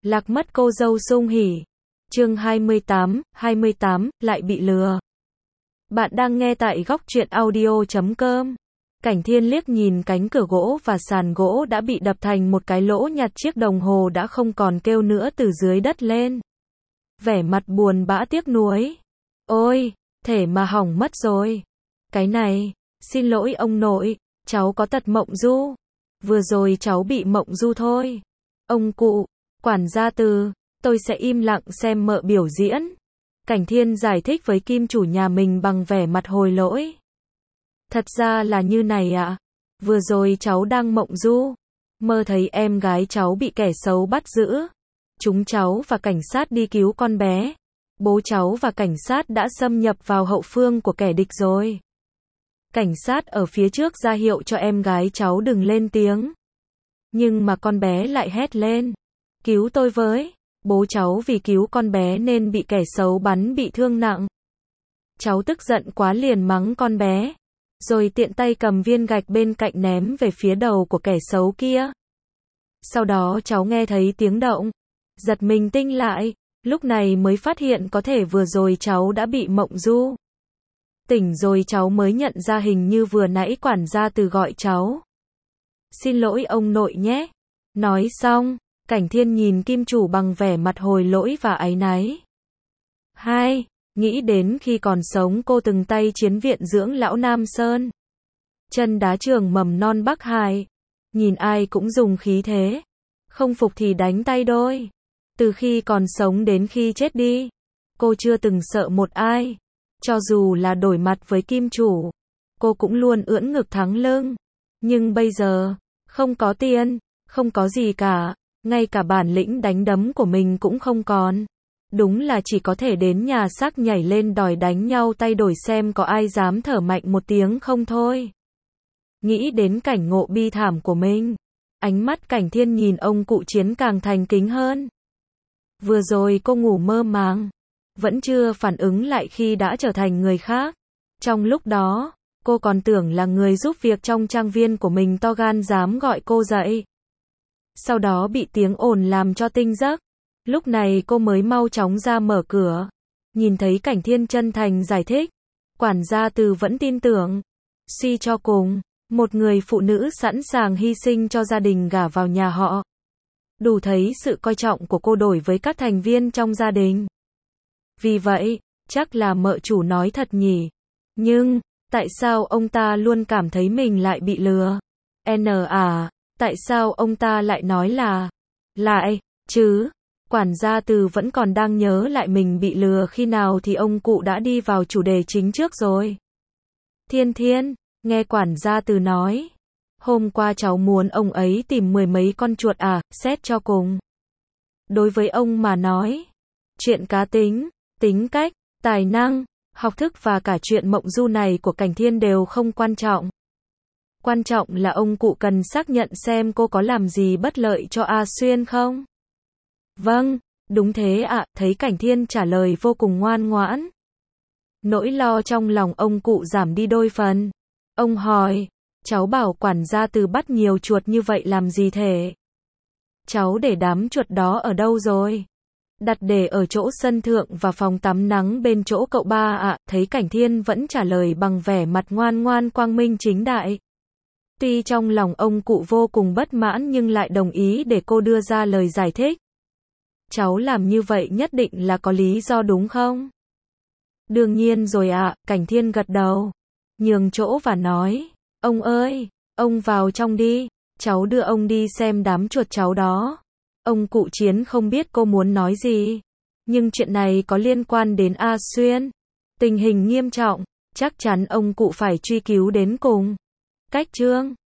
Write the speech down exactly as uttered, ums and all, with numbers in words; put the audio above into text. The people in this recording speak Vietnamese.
Lạc mất cô dâu sung hỉ. Chương hai mươi tám, hai mươi tám, lại bị lừa. Bạn đang nghe tại góc truyện audio chấm com. Cảnh Thiên liếc nhìn cánh cửa gỗ và sàn gỗ đã bị đập thành một cái lỗ, nhặt chiếc đồng hồ đã không còn kêu nữa từ dưới đất lên. Vẻ mặt buồn bã tiếc nuối. Ôi, thể mà hỏng mất rồi. Cái này, xin lỗi ông nội, cháu có tật mộng du. Vừa rồi cháu bị mộng du thôi. Ông cụ, quản gia Từ, tôi sẽ im lặng xem mợ biểu diễn. Cảnh Thiên giải thích với kim chủ nhà mình bằng vẻ mặt hối lỗi. Thật ra là như này ạ. À. Vừa rồi cháu đang mộng du. Mơ thấy em gái cháu bị kẻ xấu bắt giữ. Chúng cháu và cảnh sát đi cứu con bé. Bố cháu và cảnh sát đã xâm nhập vào hậu phương của kẻ địch rồi. Cảnh sát ở phía trước ra hiệu cho em gái cháu đừng lên tiếng. Nhưng mà con bé lại hét lên. Cứu tôi với. Bố cháu vì cứu con bé nên bị kẻ xấu bắn bị thương nặng. Cháu tức giận quá liền mắng con bé. Rồi tiện tay cầm viên gạch bên cạnh ném về phía đầu của kẻ xấu kia. Sau đó cháu nghe thấy tiếng động. Giật mình tinh lại. Lúc này mới phát hiện có thể vừa rồi cháu đã bị mộng du. Tỉnh rồi cháu mới nhận ra hình như vừa nãy quản gia Từ gọi cháu. Xin lỗi ông nội nhé. Nói xong, Cảnh Thiên nhìn kim chủ bằng vẻ mặt hối lỗi và áy náy. Hai, nghĩ đến khi còn sống cô từng tay chiến viện dưỡng lão Nam Sơn. Chân đá trường mầm non Bắc Hải. Nhìn ai cũng dùng khí thế. Không phục thì đánh tay đôi. Từ khi còn sống đến khi chết đi. Cô chưa từng sợ một ai. Cho dù là đổi mặt với kim chủ. Cô cũng luôn ưỡn ngực thắng lưng. Nhưng bây giờ, không có tiền, không có gì cả. Ngay cả bản lĩnh đánh đấm của mình cũng không còn. Đúng là chỉ có thể đến nhà xác nhảy lên đòi đánh nhau tay đổi xem có ai dám thở mạnh một tiếng không thôi. Nghĩ đến cảnh ngộ bi thảm của mình. Ánh mắt Cảnh Thiên nhìn ông cụ chiến càng thành kính hơn. Vừa rồi cô ngủ mơ màng. Vẫn chưa phản ứng lại khi đã trở thành người khác. Trong lúc đó, cô còn tưởng là người giúp việc trong trang viên của mình to gan dám gọi cô dậy. Sau đó bị tiếng ồn làm cho tinh giấc. Lúc này cô mới mau chóng ra mở cửa. Nhìn thấy Cảnh Thiên chân thành giải thích. Quản gia Từ vẫn tin tưởng. Suy cho cùng, một người phụ nữ sẵn sàng hy sinh cho gia đình gả vào nhà họ. Đủ thấy sự coi trọng của cô đối với các thành viên trong gia đình. Vì vậy, chắc là mợ chủ nói thật nhỉ. Nhưng, tại sao ông ta luôn cảm thấy mình lại bị lừa? N à, tại sao ông ta lại nói là lại, chứ? Quản gia Từ vẫn còn đang nhớ lại mình bị lừa khi nào thì ông cụ đã đi vào chủ đề chính trước rồi. Thiên Thiên, nghe quản gia Từ nói. Hôm qua cháu muốn ông ấy tìm mười mấy con chuột à, xét cho cùng. Đối với ông mà nói, chuyện cá tính, tính cách, tài năng, học thức và cả chuyện mộng du này của Cảnh Thiên đều không quan trọng. Quan trọng là ông cụ cần xác nhận xem cô có làm gì bất lợi cho A Xuyên không? Vâng, đúng thế ạ, à, thấy Cảnh Thiên trả lời vô cùng ngoan ngoãn. Nỗi lo trong lòng ông cụ giảm đi đôi phần. Ông hỏi, cháu bảo quản gia Từ bắt nhiều chuột như vậy làm gì thể? Cháu để đám chuột đó ở đâu rồi? Đặt để ở chỗ sân thượng và phòng tắm nắng bên chỗ cậu ba ạ, à, thấy Cảnh Thiên vẫn trả lời bằng vẻ mặt ngoan ngoan quang minh chính đại. Tuy trong lòng ông cụ vô cùng bất mãn nhưng lại đồng ý để cô đưa ra lời giải thích. Cháu làm như vậy nhất định là có lý do đúng không? Đương nhiên rồi ạ, à, Cảnh Thiên gật đầu. Nhường chỗ và nói, ông ơi, ông vào trong đi, cháu đưa ông đi xem đám chuột cháu đó. Ông cụ chiến không biết cô muốn nói gì. Nhưng chuyện này có liên quan đến A Xuyên. Tình hình nghiêm trọng, chắc chắn ông cụ phải truy cứu đến cùng. Cách chương